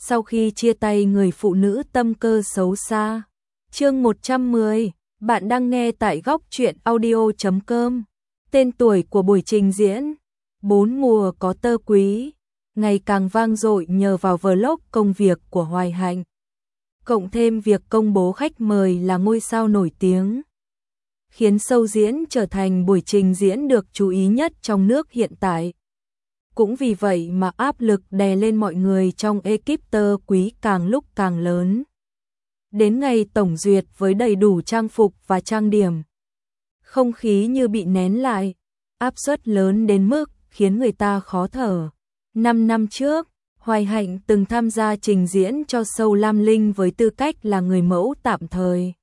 sau khi chia tay người phụ nữ tâm cơ xấu xa. Chương 110, bạn đang nghe tại góc truyện audio.com. Tên tuổi của buổi trình diễn 4 mùa có tơ quý ngày càng vang dội nhờ vào vlog công việc của Hoài Hạnh. Cộng thêm việc công bố khách mời là ngôi sao nổi tiếng, khiến show diễn trở thành buổi trình diễn được chú ý nhất trong nước hiện tại. Cũng vì vậy mà áp lực đè lên mọi người trong ekip tơ quý càng lúc càng lớn. Đến ngày tổng duyệt với đầy đủ trang phục và trang điểm, không khí như bị nén lại, áp suất lớn đến mức khiến người ta khó thở. 5 năm trước, Hoài Hạnh từng tham gia trình diễn cho show Lam Linh với tư cách là người mẫu tạm thời.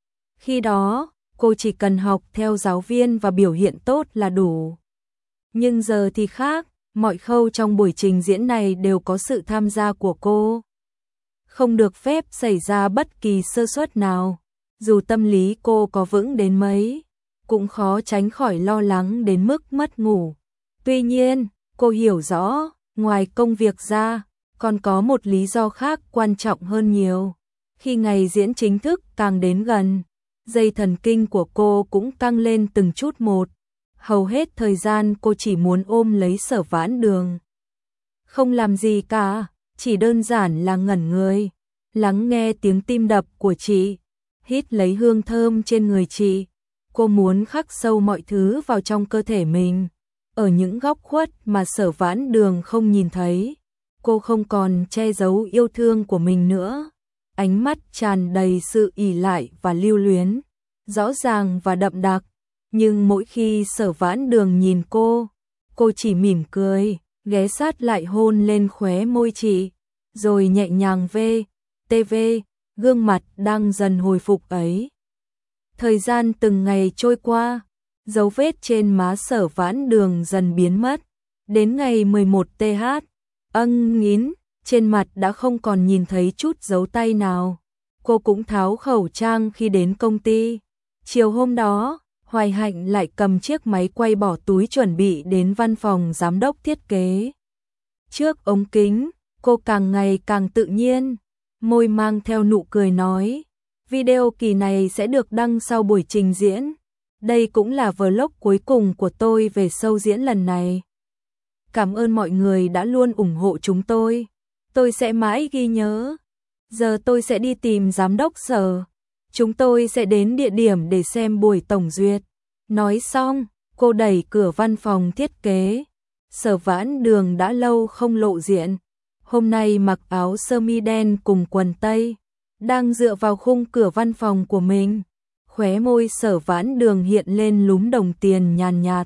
Khi đó, cô chỉ cần học theo giáo viên và biểu hiện tốt là đủ. Nhưng giờ thì khác, mọi khâu trong buổi trình diễn này đều có sự tham gia của cô. Không được phép xảy ra bất kỳ sơ suất nào. Dù tâm lý cô có vững đến mấy, cũng khó tránh khỏi lo lắng đến mức mất ngủ. Tuy nhiên, cô hiểu rõ, ngoài công việc ra, còn có một lý do khác quan trọng hơn nhiều. Khi ngày diễn chính thức càng đến gần, dây thần kinh của cô cũng căng lên từng chút một. Hầu hết thời gian cô chỉ muốn ôm lấy Sở Vãn Đường. Không làm gì cả, chỉ đơn giản là ngẩn người, lắng nghe tiếng tim đập của chị, hít lấy hương thơm trên người chị. Cô muốn khắc sâu mọi thứ vào trong cơ thể mình. Ở những góc khuất mà Sở Vãn Đường không nhìn thấy, cô không còn che giấu yêu thương của mình nữa. Ánh mắt tràn đầy sự ỷ lại và lưu luyến, rõ ràng và đậm đặc. Nhưng mỗi khi Sở Vãn Đường nhìn cô chỉ mỉm cười, ghé sát lại hôn lên khóe môi chị, rồi nhẹ nhàng TV, gương mặt đang dần hồi phục ấy. Thời gian từng ngày trôi qua, dấu vết trên má Sở Vãn Đường dần biến mất. Đến ngày 11th, nghín, trên mặt đã không còn nhìn thấy chút dấu tay nào. Cô cũng tháo khẩu trang khi đến công ty. Chiều hôm đó, Hoài Hạnh lại cầm chiếc máy quay bỏ túi chuẩn bị đến văn phòng giám đốc thiết kế. Trước ống kính, cô càng ngày càng tự nhiên, môi mang theo nụ cười nói, video kỳ này sẽ được đăng sau buổi trình diễn. Đây cũng là vlog cuối cùng của tôi về show diễn lần này. Cảm ơn mọi người đã luôn ủng hộ chúng tôi sẽ mãi ghi nhớ. Giờ tôi sẽ đi tìm giám đốc Sở. Chúng tôi sẽ đến địa điểm để xem buổi tổng duyệt. Nói xong, cô đẩy cửa văn phòng thiết kế. Sở Vãn Đường đã lâu không lộ diện. Hôm nay mặc áo sơ mi đen cùng quần tây, đang dựa vào khung cửa văn phòng của mình. Khóe môi Sở Vãn Đường hiện lên lúm đồng tiền nhàn nhạt.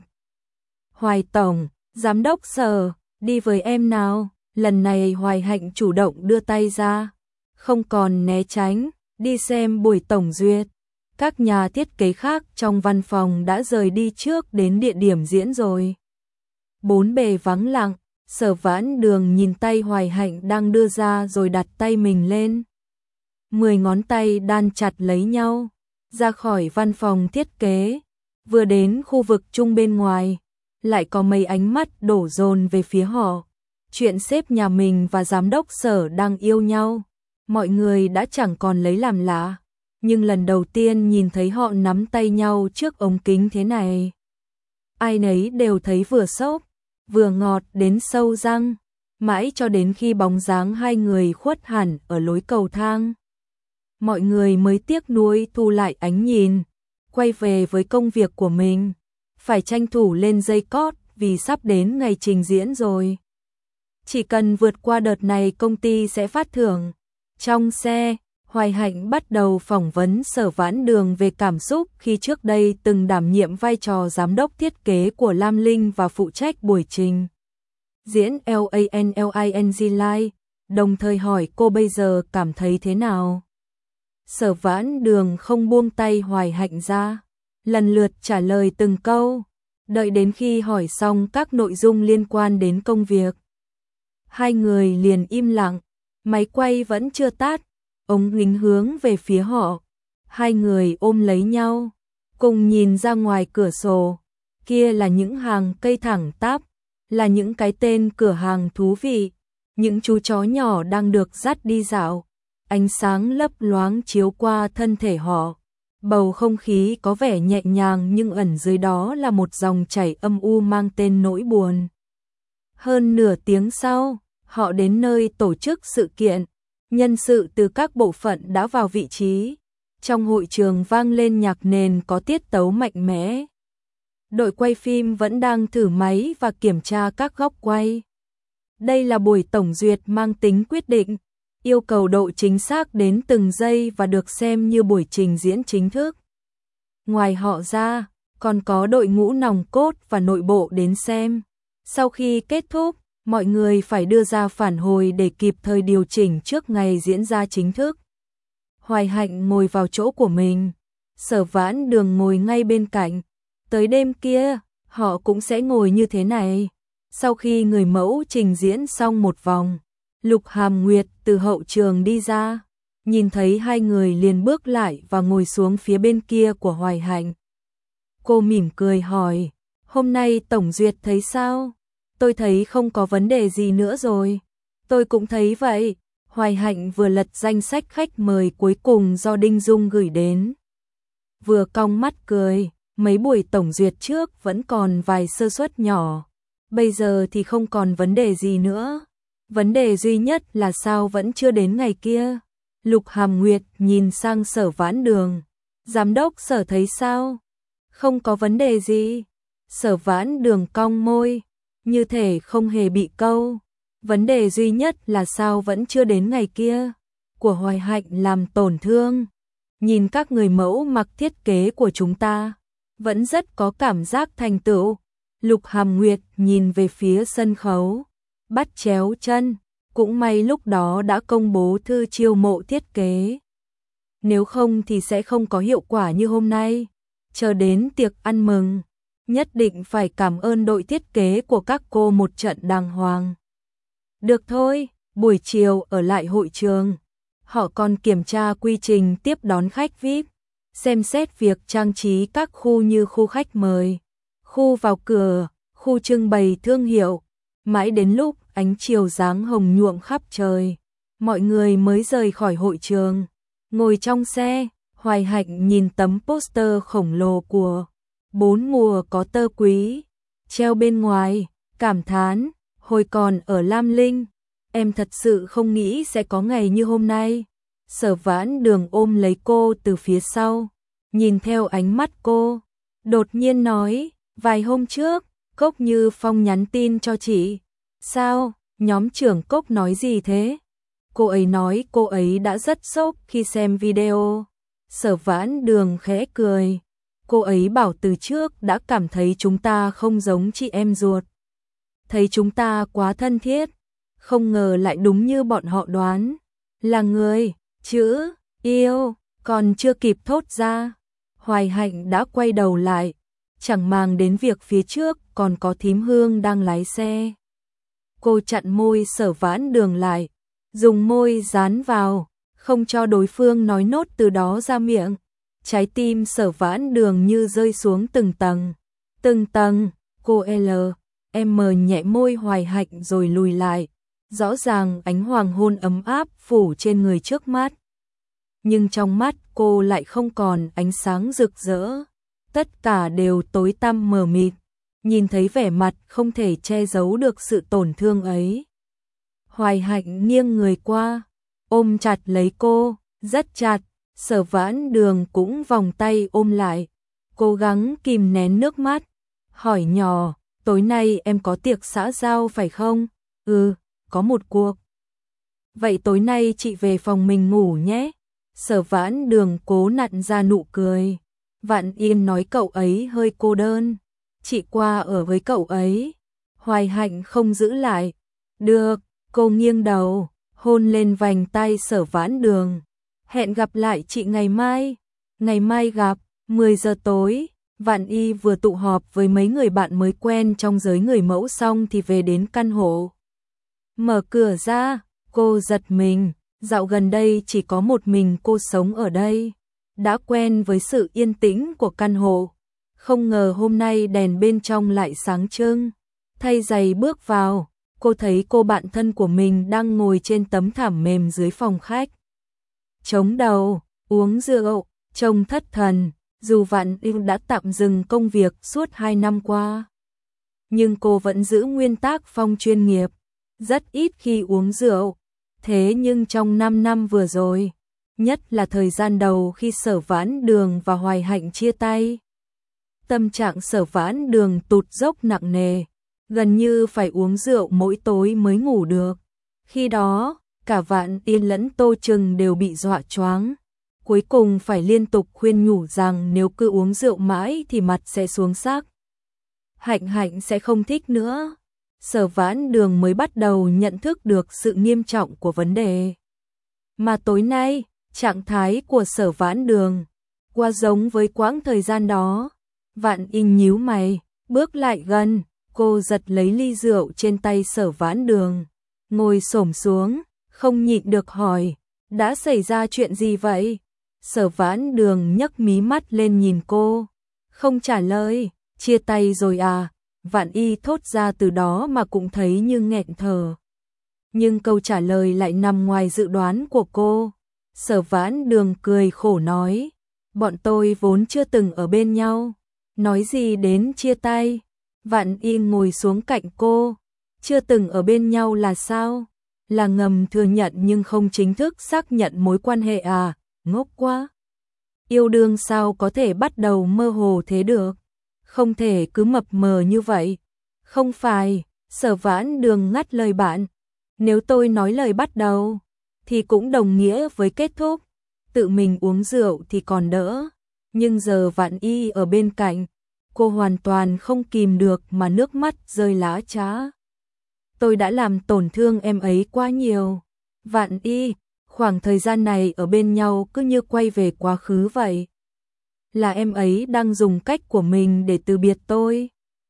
Hoài tổng, giám đốc Sở, đi với em nào. Lần này Hoài Hạnh chủ động đưa tay ra, không còn né tránh, đi xem buổi tổng duyệt. Các nhà thiết kế khác trong văn phòng đã rời đi trước đến địa điểm diễn rồi. Bốn bề vắng lặng, Sở Vãn Đường nhìn tay Hoài Hạnh đang đưa ra rồi đặt tay mình lên. 10 ngón tay đan chặt lấy nhau, ra khỏi văn phòng thiết kế. Vừa đến khu vực chung bên ngoài, lại có mấy ánh mắt đổ dồn về phía họ. Chuyện sếp nhà mình và giám đốc Sở đang yêu nhau, mọi người đã chẳng còn lấy làm lạ. Nhưng lần đầu tiên nhìn thấy họ nắm tay nhau trước ống kính thế này, ai nấy đều thấy vừa sốc, vừa ngọt đến sâu răng, mãi cho đến khi bóng dáng hai người khuất hẳn ở lối cầu thang. Mọi người mới tiếc nuối thu lại ánh nhìn, quay về với công việc của mình, phải tranh thủ lên dây cót vì sắp đến ngày trình diễn rồi. Chỉ cần vượt qua đợt này công ty sẽ phát thưởng. Trong xe, Hoài Hạnh bắt đầu phỏng vấn Sở Vãn Đường về cảm xúc khi trước đây từng đảm nhiệm vai trò giám đốc thiết kế của Lam Linh và phụ trách buổi trình diễn LANLING Live, đồng thời hỏi cô bây giờ cảm thấy thế nào. Sở Vãn Đường không buông tay Hoài Hạnh ra, lần lượt trả lời từng câu, đợi đến khi hỏi xong các nội dung liên quan đến công việc. Hai người liền im lặng, máy quay vẫn chưa tắt, ống kính hướng về phía họ. Hai người ôm lấy nhau, cùng nhìn ra ngoài cửa sổ. Kia là những hàng cây thẳng tắp, là những cái tên cửa hàng thú vị, những chú chó nhỏ đang được dắt đi dạo, ánh sáng lấp loáng chiếu qua thân thể họ. Bầu không khí có vẻ nhẹ nhàng nhưng ẩn dưới đó là một dòng chảy âm u mang tên nỗi buồn. Hơn nửa tiếng sau, họ đến nơi tổ chức sự kiện. Nhân sự từ các bộ phận đã vào vị trí. Trong hội trường vang lên nhạc nền có tiết tấu mạnh mẽ. Đội quay phim vẫn đang thử máy và kiểm tra các góc quay. Đây là buổi tổng duyệt mang tính quyết định, yêu cầu độ chính xác đến từng giây và được xem như buổi trình diễn chính thức. Ngoài họ ra, còn có đội ngũ nòng cốt và nội bộ đến xem. Sau khi kết thúc, mọi người phải đưa ra phản hồi để kịp thời điều chỉnh trước ngày diễn ra chính thức. Hoài Hạnh ngồi vào chỗ của mình, Sở Vãn Đường ngồi ngay bên cạnh. Tới đêm kia, họ cũng sẽ ngồi như thế này. Sau khi người mẫu trình diễn xong một vòng, Lục Hàm Nguyệt từ hậu trường đi ra, nhìn thấy hai người liền bước lại và ngồi xuống phía bên kia của Hoài Hạnh. Cô mỉm cười hỏi, hôm nay tổng duyệt thấy sao? Tôi thấy không có vấn đề gì nữa rồi. Tôi cũng thấy vậy. Hoài Hạnh vừa lật danh sách khách mời cuối cùng do Đinh Dung gửi đến. Vừa cong mắt cười, mấy buổi tổng duyệt trước vẫn còn vài sơ suất nhỏ. Bây giờ thì không còn vấn đề gì nữa. Vấn đề duy nhất là sao vẫn chưa đến ngày kia. Lục Hàm Nguyệt nhìn sang Sở Vãn Đường. Giám đốc Sở thấy sao? Không có vấn đề gì. Sở Vãn Đường cong môi, như thể không hề bị câu. Vấn đề duy nhất là sao vẫn chưa đến ngày kia. Của Hoài Hạnh làm tổn thương. Nhìn các người mẫu mặc thiết kế của chúng ta, vẫn rất có cảm giác thành tựu. Lục Hàm Nguyệt nhìn về phía sân khấu, bắt chéo chân, cũng may lúc đó đã công bố thư chiêu mộ thiết kế. Nếu không thì sẽ không có hiệu quả như hôm nay. Chờ đến tiệc ăn mừng, nhất định phải cảm ơn đội thiết kế của các cô một trận đàng hoàng. Được thôi, buổi chiều ở lại hội trường. Họ còn kiểm tra quy trình tiếp đón khách VIP, xem xét việc trang trí các khu như khu khách mời, khu vào cửa, khu trưng bày thương hiệu. Mãi đến lúc ánh chiều giáng hồng nhuộm khắp trời, mọi người mới rời khỏi hội trường. Ngồi trong xe, Hoài Hạnh nhìn tấm poster khổng lồ của 4 mùa có tơ quý treo bên ngoài, cảm thán, hồi còn ở Lam Linh, em thật sự không nghĩ sẽ có ngày như hôm nay. Sở Vãn Đường ôm lấy cô từ phía sau, nhìn theo ánh mắt cô, đột nhiên nói, vài hôm trước, Cốc Như Phong nhắn tin cho chị. Sao, nhóm trưởng Cốc nói gì thế? Cô ấy nói cô ấy đã rất sốc khi xem video. Sở Vãn Đường khẽ cười. Cô ấy bảo từ trước đã cảm thấy chúng ta không giống chị em ruột. Thấy chúng ta quá thân thiết. Không ngờ lại đúng như bọn họ đoán. Là người, chữ, yêu, còn chưa kịp thốt ra. Hoài Hạnh đã quay đầu lại. Chẳng màng đến việc phía trước còn có thím Hương đang lái xe. Cô chặn môi Sở Vãn Đường lại, dùng môi dán vào, không cho đối phương nói nốt từ đó ra miệng. Trái tim Sở Vãn Đường như rơi xuống từng tầng. Từng tầng, cô em nhẹ môi Hoài Hạnh rồi lùi lại. Rõ ràng ánh hoàng hôn ấm áp phủ trên người trước mắt. Nhưng trong mắt cô lại không còn ánh sáng rực rỡ. Tất cả đều tối tăm mờ mịt. Nhìn thấy vẻ mặt không thể che giấu được sự tổn thương ấy. Hoài Hạnh nghiêng người qua, ôm chặt lấy cô, rất chặt. Sở Vãn Đường cũng vòng tay ôm lại, cố gắng kìm nén nước mắt, hỏi nhỏ, tối nay em có tiệc xã giao phải không? Ừ, có một cuộc. Vậy tối nay chị về phòng mình ngủ nhé. Sở Vãn Đường cố nặn ra nụ cười. Vạn Yên nói cậu ấy hơi cô đơn, chị qua ở với cậu ấy. Hoài Hạnh không giữ lại. Được, cô nghiêng đầu, hôn lên vành tay Sở Vãn Đường. Hẹn gặp lại chị ngày mai. Ngày mai gặp, 10 giờ tối. Vạn Y vừa tụ họp với mấy người bạn mới quen trong giới người mẫu xong thì về đến căn hộ. Mở cửa ra, cô giật mình, dạo gần đây chỉ có một mình cô sống ở đây. Đã quen với sự yên tĩnh của căn hộ. Không ngờ hôm nay đèn bên trong lại sáng trưng. Thay giày bước vào, cô thấy cô bạn thân của mình đang ngồi trên tấm thảm mềm dưới phòng khách. Chống đầu, uống rượu, trông thất thần, dù Vạn Y đã tạm dừng công việc suốt 2 năm qua. Nhưng cô vẫn giữ nguyên tác phong chuyên nghiệp, rất ít khi uống rượu. Thế nhưng trong 5 năm vừa rồi, nhất là thời gian đầu khi Sở Vãn Đường và Hoài Hạnh chia tay, tâm trạng Sở Vãn Đường tụt dốc nặng nề, gần như phải uống rượu mỗi tối mới ngủ được. Khi đó, cả Vạn Y lẫn Tô Trừng đều bị dọa choáng, cuối cùng phải liên tục khuyên nhủ rằng nếu cứ uống rượu mãi thì mặt sẽ xuống sắc. Hạnh Hạnh sẽ không thích nữa. Sở Vãn Đường mới bắt đầu nhận thức được sự nghiêm trọng của vấn đề. Mà tối nay, trạng thái của Sở Vãn Đường quá giống với quãng thời gian đó. Vạn Y nhíu mày, bước lại gần, cô giật lấy ly rượu trên tay Sở Vãn Đường, ngồi xổm xuống, không nhịn được hỏi, đã xảy ra chuyện gì vậy? Sở Vãn Đường nhấc mí mắt lên nhìn cô, không trả lời. Chia tay rồi à? Vạn Y thốt ra từ đó mà cũng thấy như nghẹn thở. Nhưng câu trả lời lại nằm ngoài dự đoán của cô. Sở Vãn Đường cười khổ nói, bọn tôi vốn chưa từng ở bên nhau, nói gì đến chia tay. Vạn Y ngồi xuống cạnh cô, chưa từng ở bên nhau là sao? Là ngầm thừa nhận nhưng không chính thức xác nhận mối quan hệ à? Ngốc quá. Yêu đương sao có thể bắt đầu mơ hồ thế được? Không thể cứ mập mờ như vậy. Không phải, Sở Vãn Đường ngắt lời bạn. Nếu tôi nói lời bắt đầu, thì cũng đồng nghĩa với kết thúc. Tự mình uống rượu thì còn đỡ. Nhưng giờ Vạn Y ở bên cạnh, cô hoàn toàn không kìm được mà nước mắt rơi lã chã. Tôi đã làm tổn thương em ấy quá nhiều. Vạn Y, khoảng thời gian này ở bên nhau cứ như quay về quá khứ vậy. Là em ấy đang dùng cách của mình để từ biệt tôi.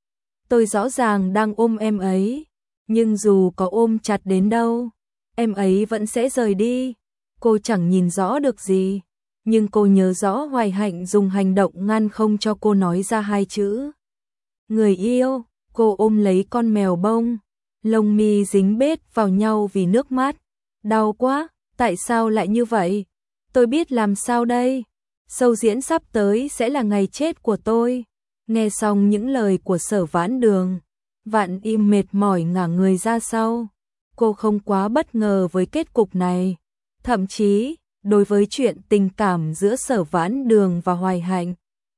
Tôi rõ ràng đang ôm em ấy, nhưng dù có ôm chặt đến đâu, em ấy vẫn sẽ rời đi. Cô chẳng nhìn rõ được gì, nhưng cô nhớ rõ Hoài Hạnh dùng hành động ngăn không cho cô nói ra hai chữ người yêu. Cô ôm lấy con mèo bông, lông mi dính bết vào nhau vì nước mắt. Đau quá, tại sao lại như vậy? Tôi biết làm sao đây? Show diễn sắp tới sẽ là ngày chết của tôi. Nghe xong những lời của Sở Vãn Đường, Vạn Y mệt mỏi ngả người ra sau. Cô không quá bất ngờ với kết cục này. Thậm chí, đối với chuyện tình cảm giữa Sở Vãn Đường và Hoài Hạnh,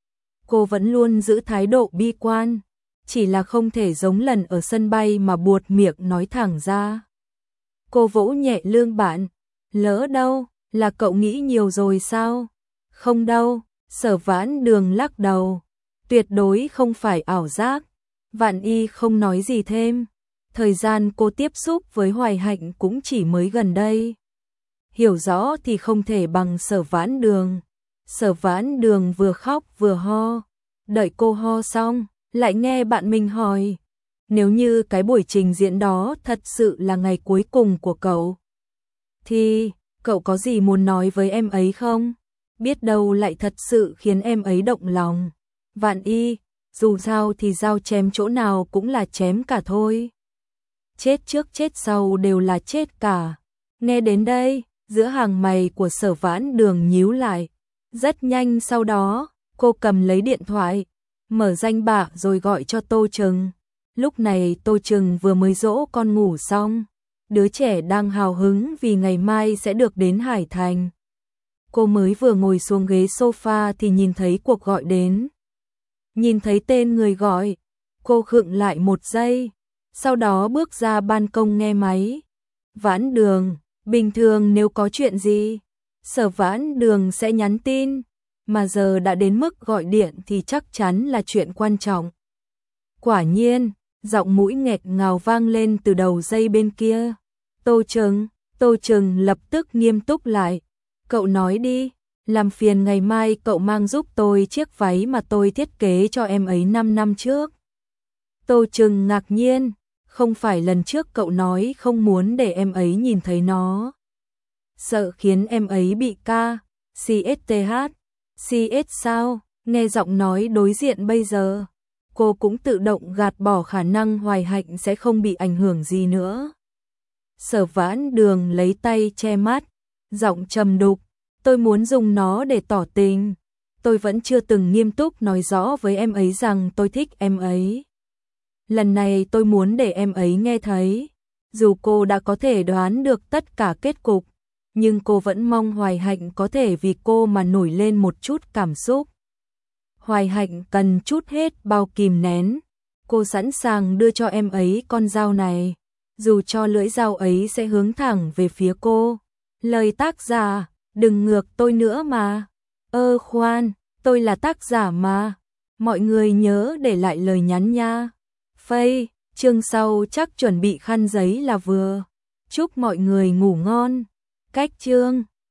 cô vẫn luôn giữ thái độ bi quan. Chỉ là không thể giống lần ở sân bay mà buột miệng nói thẳng ra. Cô vỗ nhẹ lưng bạn. Lỡ đâu, là cậu nghĩ nhiều rồi sao? Không đâu, Sở Vãn Đường lắc đầu. Tuyệt đối không phải ảo giác. Vạn Y không nói gì thêm. Thời gian cô tiếp xúc với Hoài Hạnh cũng chỉ mới gần đây. Hiểu rõ thì không thể bằng Sở Vãn Đường. Sở Vãn Đường vừa khóc vừa ho. Đợi cô ho xong, lại nghe bạn mình hỏi. Nếu như cái buổi trình diễn đó thật sự là ngày cuối cùng của cậu, thì cậu có gì muốn nói với em ấy không? Biết đâu lại thật sự khiến em ấy động lòng. Vạn Y, dù sao thì dao chém chỗ nào cũng là chém cả thôi. Chết trước chết sau đều là chết cả. Nghe đến đây, giữa hàng mày của Sở Vãn Đường nhíu lại. Rất nhanh sau đó, cô cầm lấy điện thoại, mở danh bạ rồi gọi cho Tô Trừng. Lúc này Tô Trừng vừa mới dỗ con ngủ xong. Đứa trẻ đang hào hứng vì ngày mai sẽ được đến Hải Thành. Cô mới vừa ngồi xuống ghế sofa thì nhìn thấy cuộc gọi đến. Nhìn thấy tên người gọi, cô khựng lại một giây, sau đó bước ra ban công nghe máy. Vãn Đường, bình thường nếu có chuyện gì, Sở Vãn Đường sẽ nhắn tin, mà giờ đã đến mức gọi điện thì chắc chắn là chuyện quan trọng. Quả nhiên, giọng mũi nghẹt ngào vang lên từ đầu dây bên kia. Tô Trừng lập tức nghiêm túc lại. Cậu nói đi, làm phiền ngày mai cậu mang giúp tôi chiếc váy mà tôi thiết kế cho em ấy 5 năm trước. Tô Trừng ngạc nhiên, không phải lần trước cậu nói không muốn để em ấy nhìn thấy nó. Sợ khiến em ấy bị CSTH. CS sao? Nghe giọng nói đối diện bây giờ, cô cũng tự động gạt bỏ khả năng Hoài Hạnh sẽ không bị ảnh hưởng gì nữa. Sở Vãn Đường lấy tay che mắt, giọng trầm đục, tôi muốn dùng nó để tỏ tình. Tôi vẫn chưa từng nghiêm túc nói rõ với em ấy rằng tôi thích em ấy. Lần này tôi muốn để em ấy nghe thấy. Dù cô đã có thể đoán được tất cả kết cục, nhưng cô vẫn mong Hoài Hạnh có thể vì cô mà nổi lên một chút cảm xúc. Hoài Hạnh cần chút hết bao kìm nén. Cô sẵn sàng đưa cho em ấy con dao này, dù cho lưỡi dao ấy sẽ hướng thẳng về phía cô. Lời tác giả, đừng ngược tôi nữa mà. Khoan, tôi là tác giả mà. Mọi người nhớ để lại lời nhắn nha. Phây, chương sau chắc chuẩn bị khăn giấy là vừa. Chúc mọi người ngủ ngon. Cách chương